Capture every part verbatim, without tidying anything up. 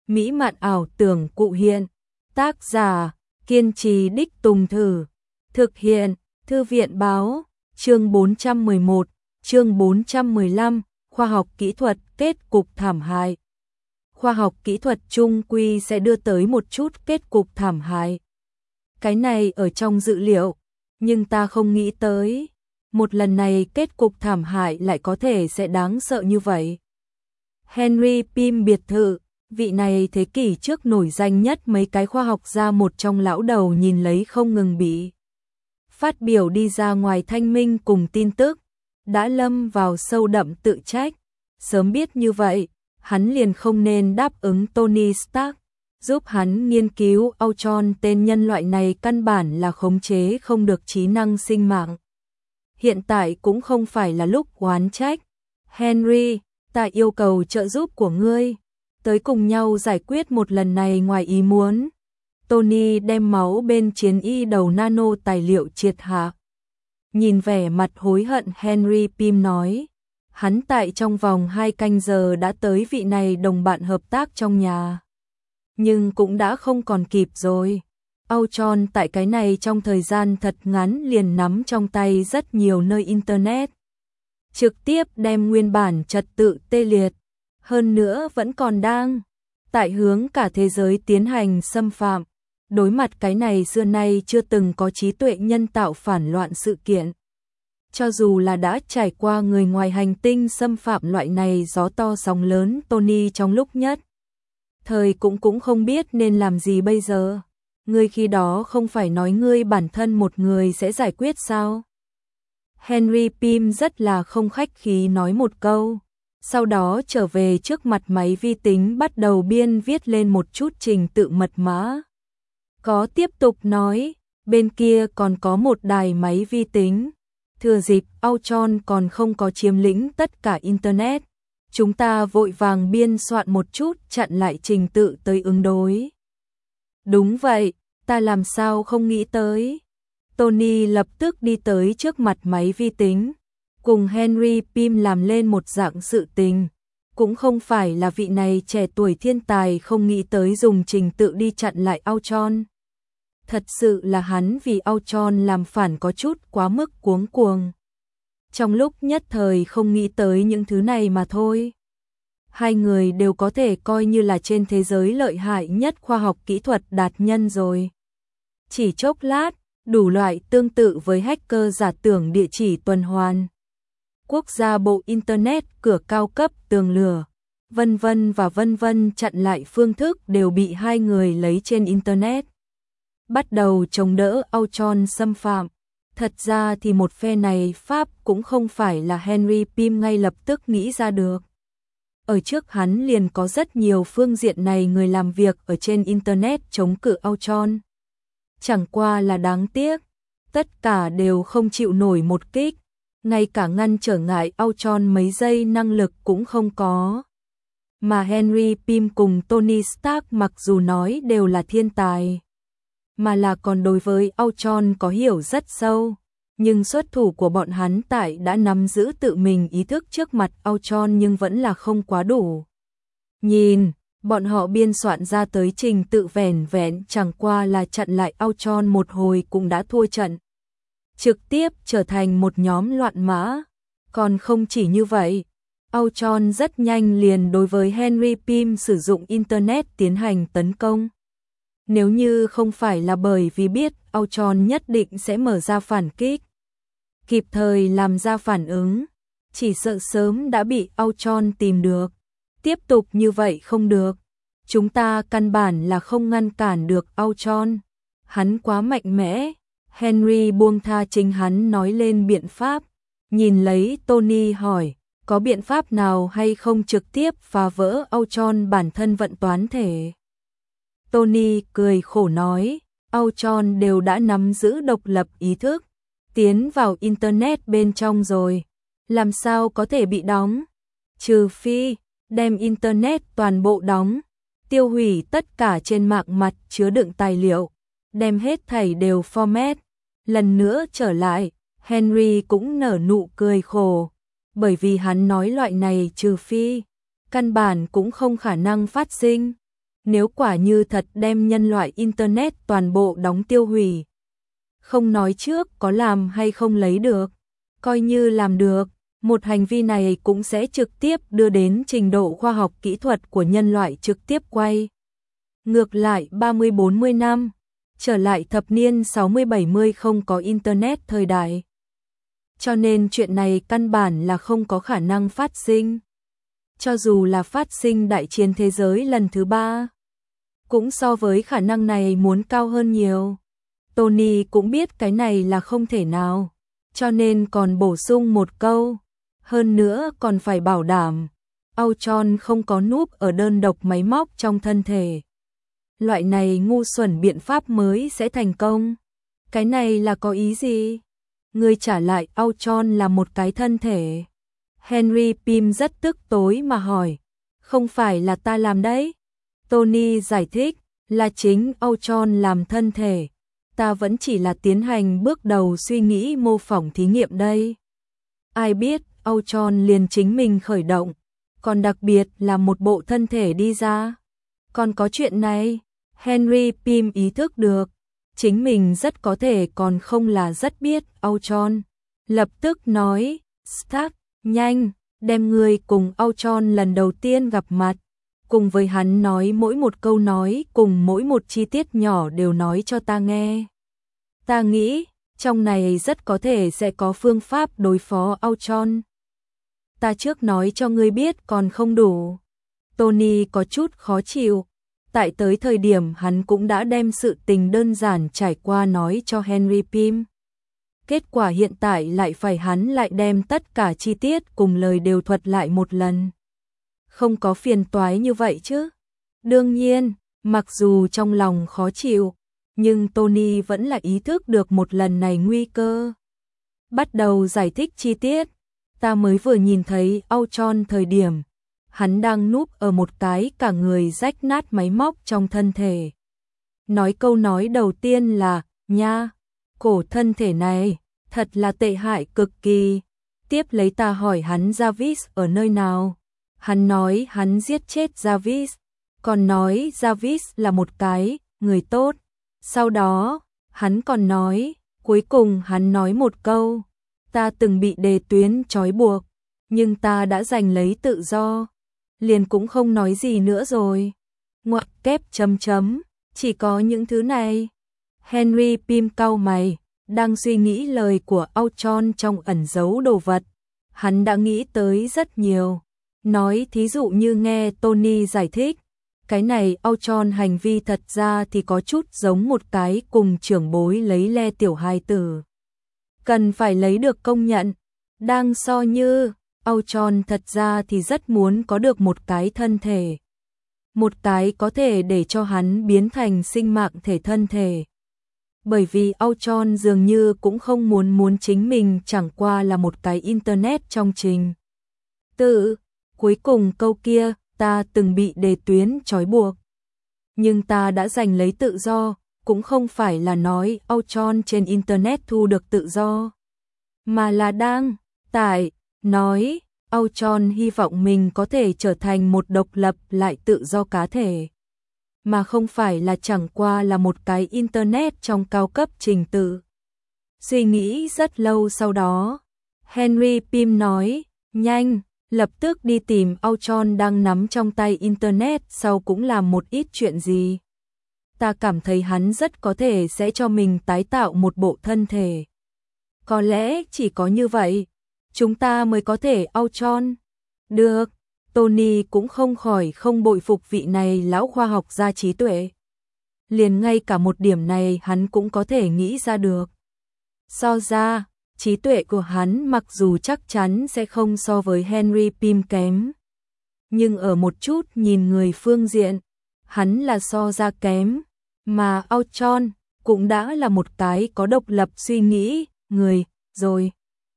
mỹ mạn ảo tưởng cụ hiện. Tác giả, kiên trì đích tùng thử. Thực hiện, Thư viện báo, chương bốn trăm mười một, chương bốn trăm mười lăm, khoa học kỹ thuật kết cục thảm hại. Khoa học kỹ thuật chung quy sẽ đưa tới một chút kết cục thảm hại. Cái này ở trong dự liệu, nhưng ta không nghĩ tới, một lần này kết cục thảm hại lại có thể sẽ đáng sợ như vậy. Henry Pym biệt thự, vị này thế kỷ trước nổi danh nhất mấy cái khoa học gia một trong lão đầu nhìn lấy không ngừng bị phát biểu đi ra ngoài thanh minh cùng tin tức, đã lâm vào sâu đậm tự trách. Sớm biết như vậy, hắn liền không nên đáp ứng Tony Stark, giúp hắn nghiên cứu Ultron. Tên nhân loại này căn bản là khống chế không được trí năng sinh mạng. Hiện tại cũng không phải là lúc oán trách. Henry, ta yêu cầu trợ giúp của ngươi, tới cùng nhau giải quyết một lần này ngoài ý muốn. Tony đem máu bên chiến y đầu nano tài liệu triệt hạ. Nhìn vẻ mặt hối hận Henry Pym nói, hắn tại trong vòng hai canh giờ đã tới vị này đồng bạn hợp tác trong nhà. Nhưng cũng đã không còn kịp rồi. Ultron tại cái này trong thời gian thật ngắn liền nắm trong tay rất nhiều nơi Internet. Trực tiếp đem nguyên bản trật tự tê liệt. Hơn nữa vẫn còn đang tại hướng cả thế giới tiến hành xâm phạm. Đối mặt cái này xưa nay chưa từng có trí tuệ nhân tạo phản loạn sự kiện. Cho dù là đã trải qua người ngoài hành tinh xâm phạm loại này gió to sóng lớn, Tony trong lúc nhất thời cũng cũng không biết nên làm gì bây giờ. Ngươi khi đó không phải nói ngươi bản thân một người sẽ giải quyết sao? Henry Pym rất là không khách khí nói một câu, sau đó trở về trước mặt máy vi tính bắt đầu biên viết lên một chút trình tự mật mã. Có tiếp tục nói, bên kia còn có một đài máy vi tính. Thừa dịp Ultron còn không có chiếm lĩnh tất cả Internet, chúng ta vội vàng biên soạn một chút chặn lại trình tự tới ứng đối. Đúng vậy, ta làm sao không nghĩ tới. Tony lập tức đi tới trước mặt máy vi tính, cùng Henry Pym làm lên một dạng sự tình. Cũng không phải là vị này trẻ tuổi thiên tài không nghĩ tới dùng trình tự đi chặn lại Ultron. Thật sự là hắn vì Ultron làm phản có chút quá mức cuống cuồng. Trong lúc nhất thời không nghĩ tới những thứ này mà thôi. Hai người đều có thể coi như là trên thế giới lợi hại nhất khoa học kỹ thuật đạt nhân rồi. Chỉ chốc lát, đủ loại tương tự với hacker giả tưởng địa chỉ tuần hoàn, quốc gia bộ Internet, cửa cao cấp, tường lửa, vân vân và vân vân chặn lại phương thức đều bị hai người lấy trên Internet. Bắt đầu chống đỡ Ultron xâm phạm. Thật ra thì một phe này Pháp cũng không phải là Henry Pym ngay lập tức nghĩ ra được. Ở trước hắn liền có rất nhiều phương diện này người làm việc ở trên Internet chống cự Ultron. Chẳng qua là đáng tiếc, tất cả đều không chịu nổi một kích, ngay cả ngăn trở ngại Ultron mấy giây năng lực cũng không có. Mà Henry Pym cùng Tony Stark mặc dù nói đều là thiên tài, mà là còn đối với Ultron có hiểu rất sâu, nhưng xuất thủ của bọn hắn tại đã nắm giữ tự mình ý thức trước mặt Ultron nhưng vẫn là không quá đủ. Nhìn, bọn họ biên soạn ra tới trình tự vẻn vẹn chẳng qua là chặn lại Ultron một hồi cũng đã thua trận. Trực tiếp trở thành một nhóm loạn mã. Còn không chỉ như vậy, Ultron rất nhanh liền đối với Henry Pym sử dụng Internet tiến hành tấn công. Nếu như không phải là bởi vì biết Ultron nhất định sẽ mở ra phản kích, kịp thời làm ra phản ứng, chỉ sợ sớm đã bị Ultron tìm được. Tiếp tục như vậy không được. Chúng ta căn bản là không ngăn cản được Ultron. Hắn quá mạnh mẽ. Henry buông tha chính hắn nói lên biện pháp. Nhìn lấy Tony hỏi, có biện pháp nào hay không trực tiếp phá vỡ Ultron bản thân vận toán thể? Tony cười khổ nói, Ultron đều đã nắm giữ độc lập ý thức, tiến vào Internet bên trong rồi, làm sao có thể bị đóng? Trừ phi đem Internet toàn bộ đóng, tiêu hủy tất cả trên mạng mặt chứa đựng tài liệu, đem hết thảy đều format, lần nữa trở lại. Henry cũng nở nụ cười khổ, bởi vì hắn nói loại này trừ phi, căn bản cũng không khả năng phát sinh. Nếu quả như thật đem nhân loại Internet toàn bộ đóng tiêu hủy, không nói trước có làm hay không lấy được, coi như làm được, một hành vi này cũng sẽ trực tiếp đưa đến trình độ khoa học kỹ thuật của nhân loại trực tiếp quay. Ngược lại ba mươi bốn mươi năm, trở lại thập niên sáu mươi bảy mươi không có Internet thời đại. Cho nên chuyện này căn bản là không có khả năng phát sinh. Cho dù là phát sinh đại chiến thế giới lần thứ ba, cũng so với khả năng này muốn cao hơn nhiều. Tony cũng biết cái này là không thể nào, cho nên còn bổ sung một câu. Hơn nữa còn phải bảo đảm, Ultron không có núp ở đơn độc máy móc trong thân thể. Loại này ngu xuẩn biện pháp mới sẽ thành công. Cái này là có ý gì? Người trả lại Ultron là một cái thân thể. Henry Pym rất tức tối mà hỏi. Không phải là ta làm đấy. Tony giải thích, là chính Ultron làm thân thể. Ta vẫn chỉ là tiến hành bước đầu suy nghĩ mô phỏng thí nghiệm đây. Ai biết Ultron liền chính mình khởi động, còn đặc biệt là một bộ thân thể đi ra. Còn có chuyện này, Henry Pym ý thức được, chính mình rất có thể còn không là rất biết Ultron. Lập tức nói, Stark, nhanh, đem người cùng Ultron lần đầu tiên gặp mặt, cùng với hắn nói mỗi một câu nói cùng mỗi một chi tiết nhỏ đều nói cho ta nghe. Ta nghĩ, trong này rất có thể sẽ có phương pháp đối phó Ultron. Ta trước nói cho ngươi biết còn không đủ. Tony có chút khó chịu. Tại tới thời điểm hắn cũng đã đem sự tình đơn giản trải qua nói cho Henry Pym. Kết quả hiện tại lại phải hắn lại đem tất cả chi tiết cùng lời đều thuật lại một lần. Không có phiền toái như vậy chứ. Đương nhiên, mặc dù trong lòng khó chịu, nhưng Tony vẫn là ý thức được một lần này nguy cơ. Bắt đầu giải thích chi tiết. Ta mới vừa nhìn thấy Ultron thời điểm, hắn đang núp ở một cái cả người rách nát máy móc trong thân thể. Nói câu nói đầu tiên là, nha, cổ thân thể này, thật là tệ hại cực kỳ. Tiếp lấy ta hỏi hắn Jarvis ở nơi nào. Hắn nói hắn giết chết Jarvis, còn nói Jarvis là một cái người tốt. Sau đó, hắn còn nói, cuối cùng hắn nói một câu, ta từng bị đề tuyến trói buộc, nhưng ta đã giành lấy tự do. Liền cũng không nói gì nữa rồi. Ngoặc kép chấm chấm, chỉ có những thứ này. Henry Pym cau mày, đang suy nghĩ lời của Ultron trong ẩn giấu đồ vật. Hắn đã nghĩ tới rất nhiều. Nói thí dụ như nghe Tony giải thích, cái này Ultron hành vi thật ra thì có chút giống một cái cùng trưởng bối lấy le tiểu hài tử. Cần phải lấy được công nhận, đang so như Ultron thật ra thì rất muốn có được một cái thân thể. Một cái có thể để cho hắn biến thành sinh mạng thể thân thể. Bởi vì Ultron dường như cũng không muốn muốn chính mình chẳng qua là một cái Internet trong trình tự. Cuối cùng câu kia, ta từng bị đề tuyến trói buộc. Nhưng ta đã giành lấy tự do, cũng không phải là nói Ultron trên Internet thu được tự do. Mà là đang, tại, nói, Ultron hy vọng mình có thể trở thành một độc lập lại tự do cá thể. Mà không phải là chẳng qua là một cái Internet trong cao cấp trình tự. Suy nghĩ rất lâu sau đó, Henry Pym nói, nhanh, lập tức đi tìm Ultron đang nắm trong tay Internet sau cũng làm một ít chuyện gì. Ta cảm thấy hắn rất có thể sẽ cho mình tái tạo một bộ thân thể. Có lẽ chỉ có như vậy, chúng ta mới có thể Ultron. Được, Tony cũng không khỏi không bội phục vị này lão khoa học gia trí tuệ. Liền ngay cả một điểm này hắn cũng có thể nghĩ ra được. So ra, trí tuệ của hắn mặc dù chắc chắn sẽ không so với Henry Pym kém. Nhưng ở một chút nhìn người phương diện, hắn là so ra kém. Mà Ultron cũng đã là một cái có độc lập suy nghĩ, người, rồi.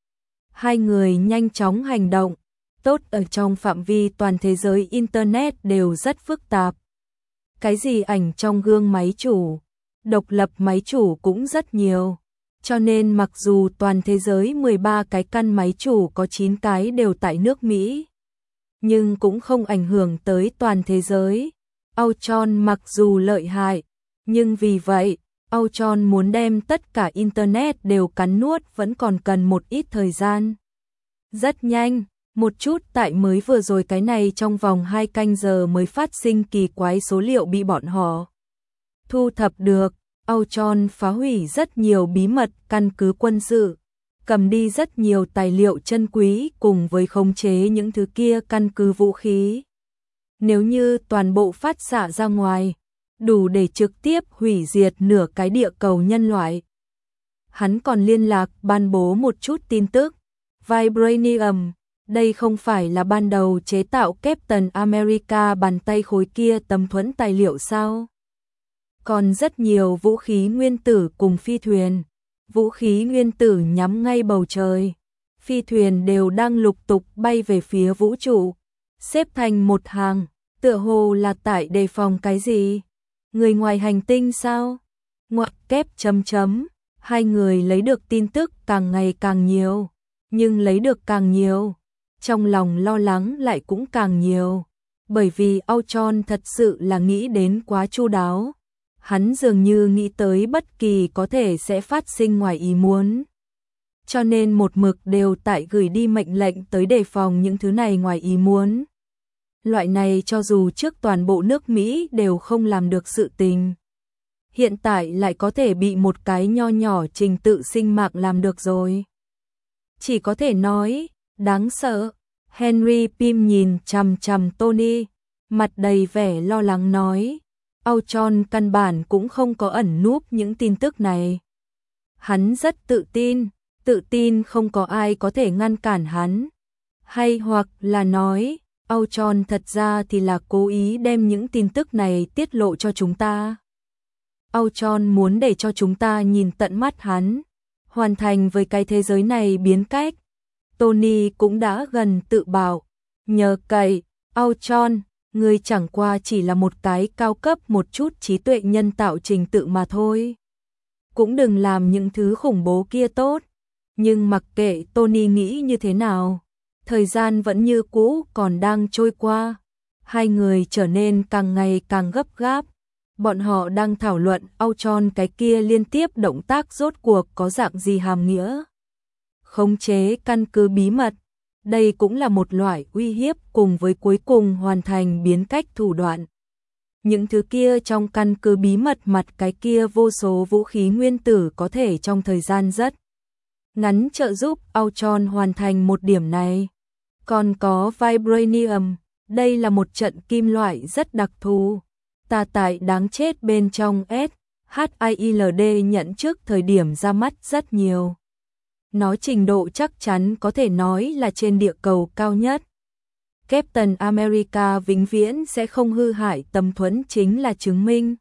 Hai người nhanh chóng hành động, tốt ở trong phạm vi toàn thế giới Internet đều rất phức tạp. Cái gì ảnh trong gương máy chủ, độc lập máy chủ cũng rất nhiều. Cho nên mặc dù toàn thế giới mười ba cái căn máy chủ có chín cái đều tại nước Mỹ, nhưng cũng không ảnh hưởng tới toàn thế giới. Ultron mặc dù lợi hại, nhưng vì vậy, Ultron muốn đem tất cả Internet đều cắn nuốt vẫn còn cần một ít thời gian. Rất nhanh, một chút tại mới vừa rồi cái này trong vòng hai canh giờ mới phát sinh kỳ quái số liệu bị bọn họ thu thập được. Ultron phá hủy rất nhiều bí mật căn cứ quân sự, cầm đi rất nhiều tài liệu chân quý cùng với khống chế những thứ kia căn cứ vũ khí. Nếu như toàn bộ phát xạ ra ngoài, đủ để trực tiếp hủy diệt nửa cái địa cầu nhân loại. Hắn còn liên lạc ban bố một chút tin tức. Vibranium, đây không phải là ban đầu chế tạo Captain America bàn tay khối kia tấm thuẫn tài liệu sao? Còn rất nhiều vũ khí nguyên tử cùng phi thuyền. Vũ khí nguyên tử nhắm ngay bầu trời. Phi thuyền đều đang lục tục bay về phía vũ trụ, xếp thành một hàng, tựa hồ là tại đề phòng cái gì? Người ngoài hành tinh sao? Ngoặc kép chấm chấm, hai người lấy được tin tức càng ngày càng nhiều, nhưng lấy được càng nhiều, trong lòng lo lắng lại cũng càng nhiều, bởi vì Ultron thật sự là nghĩ đến quá chu đáo. Hắn dường như nghĩ tới bất kỳ có thể sẽ phát sinh ngoài ý muốn. Cho nên một mực đều tại gửi đi mệnh lệnh tới đề phòng những thứ này ngoài ý muốn. Loại này cho dù trước toàn bộ nước Mỹ đều không làm được sự tình. Hiện tại lại có thể bị một cái nho nhỏ trình tự sinh mạng làm được rồi. Chỉ có thể nói, đáng sợ. Henry Pym nhìn chằm chằm Tony, mặt đầy vẻ lo lắng nói. Ultron căn bản cũng không có ẩn núp những tin tức này. Hắn rất tự tin, tự tin không có ai có thể ngăn cản hắn. Hay hoặc là nói, Ultron thật ra thì là cố ý đem những tin tức này tiết lộ cho chúng ta. Ultron muốn để cho chúng ta nhìn tận mắt hắn, hoàn thành với cái thế giới này biến cách. Tony cũng đã gần tự bảo, nhờ cậy, Ultron, người chẳng qua chỉ là một cái cao cấp một chút trí tuệ nhân tạo trình tự mà thôi. Cũng đừng làm những thứ khủng bố kia tốt. Nhưng mặc kệ Tony nghĩ như thế nào, thời gian vẫn như cũ còn đang trôi qua. Hai người trở nên càng ngày càng gấp gáp. Bọn họ đang thảo luận Ultron cái kia liên tiếp động tác rốt cuộc có dạng gì hàm nghĩa. Khống chế căn cứ bí mật. Đây cũng là một loại uy hiếp cùng với cuối cùng hoàn thành biến cách thủ đoạn. Những thứ kia trong căn cứ bí mật mặt cái kia vô số vũ khí nguyên tử có thể trong thời gian rất ngắn trợ giúp Ultron hoàn thành một điểm này. Còn có Vibranium, đây là một trận kim loại rất đặc thù. Tà tại đáng chết bên trong S H I L D nhận trước thời điểm ra mắt rất nhiều. Nó trình độ chắc chắn có thể nói là trên địa cầu cao nhất. Captain America vĩnh viễn sẽ không hư hại tấm thuẫn chính là chứng minh.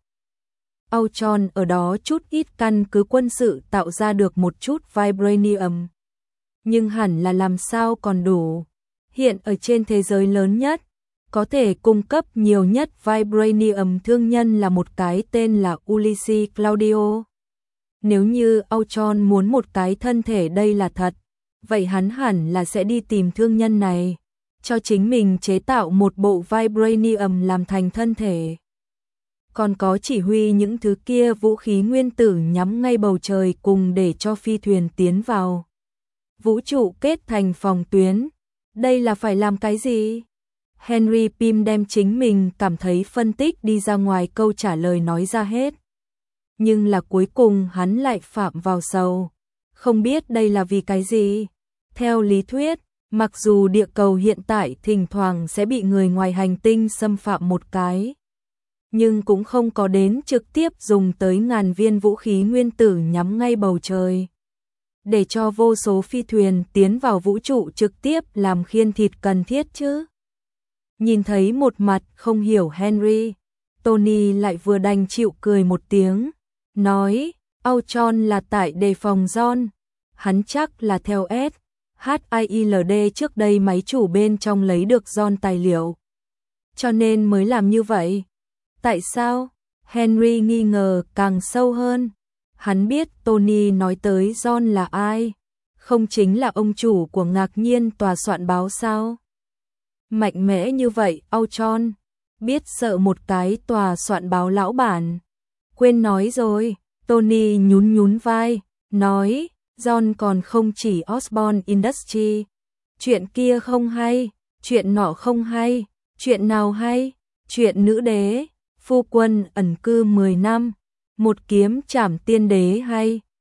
Ultron ở đó chút ít căn cứ quân sự tạo ra được một chút Vibranium. Nhưng hẳn là làm sao còn đủ. Hiện ở trên thế giới lớn nhất, có thể cung cấp nhiều nhất Vibranium thương nhân là một cái tên là Ulysses Claudio. Nếu như Ultron muốn một cái thân thể đây là thật, vậy hắn hẳn là sẽ đi tìm thương nhân này, cho chính mình chế tạo một bộ Vibranium làm thành thân thể. Còn có chỉ huy những thứ kia vũ khí nguyên tử nhắm ngay bầu trời cùng để cho phi thuyền tiến vào vũ trụ kết thành phòng tuyến. Đây là phải làm cái gì? Henry Pym đem chính mình cảm thấy phân tích đi ra ngoài câu trả lời nói ra hết. Nhưng là cuối cùng hắn lại phạm vào sầu. Không biết đây là vì cái gì? Theo lý thuyết, mặc dù địa cầu hiện tại thỉnh thoảng sẽ bị người ngoài hành tinh xâm phạm một cái, nhưng cũng không có đến trực tiếp dùng tới ngàn viên vũ khí nguyên tử nhắm ngay bầu trời. Để cho vô số phi thuyền tiến vào vũ trụ trực tiếp làm khiên thịt cần thiết chứ. Nhìn thấy một mặt không hiểu Henry, Tony lại vừa đành chịu cười một tiếng, nói, Ultron là tại đề phòng John, hắn chắc là theo S H I L D trước đây máy chủ bên trong lấy được John tài liệu. Cho nên mới làm như vậy. Tại sao? Henry nghi ngờ càng sâu hơn. Hắn biết Tony nói tới John là ai, không chính là ông chủ của ngạc nhiên tòa soạn báo sao? Mạnh mẽ như vậy, Ultron, biết sợ một cái tòa soạn báo lão bản. Quên nói rồi, Tony nhún nhún vai, nói, John còn không chỉ Osborne Industries. Chuyện kia không hay, chuyện nọ không hay, chuyện nào hay, chuyện nữ đế, phu quân ẩn cư mười năm, một kiếm trảm tiên đế hay.